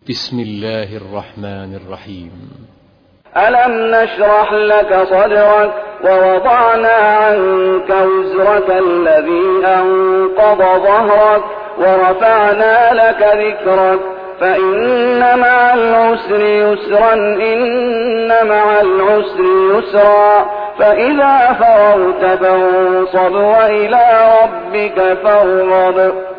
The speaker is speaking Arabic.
بسم الله الرحمن الرحيم. ألم نشرح لك صدرك ووضعنا عنك وزرك الذي أنقض ظهرك ورفعنا لك ذكرك فإن مع العسر يسرا إن مع العسر يسرا فإذا فرغت فانصب وإلى ربك فارغب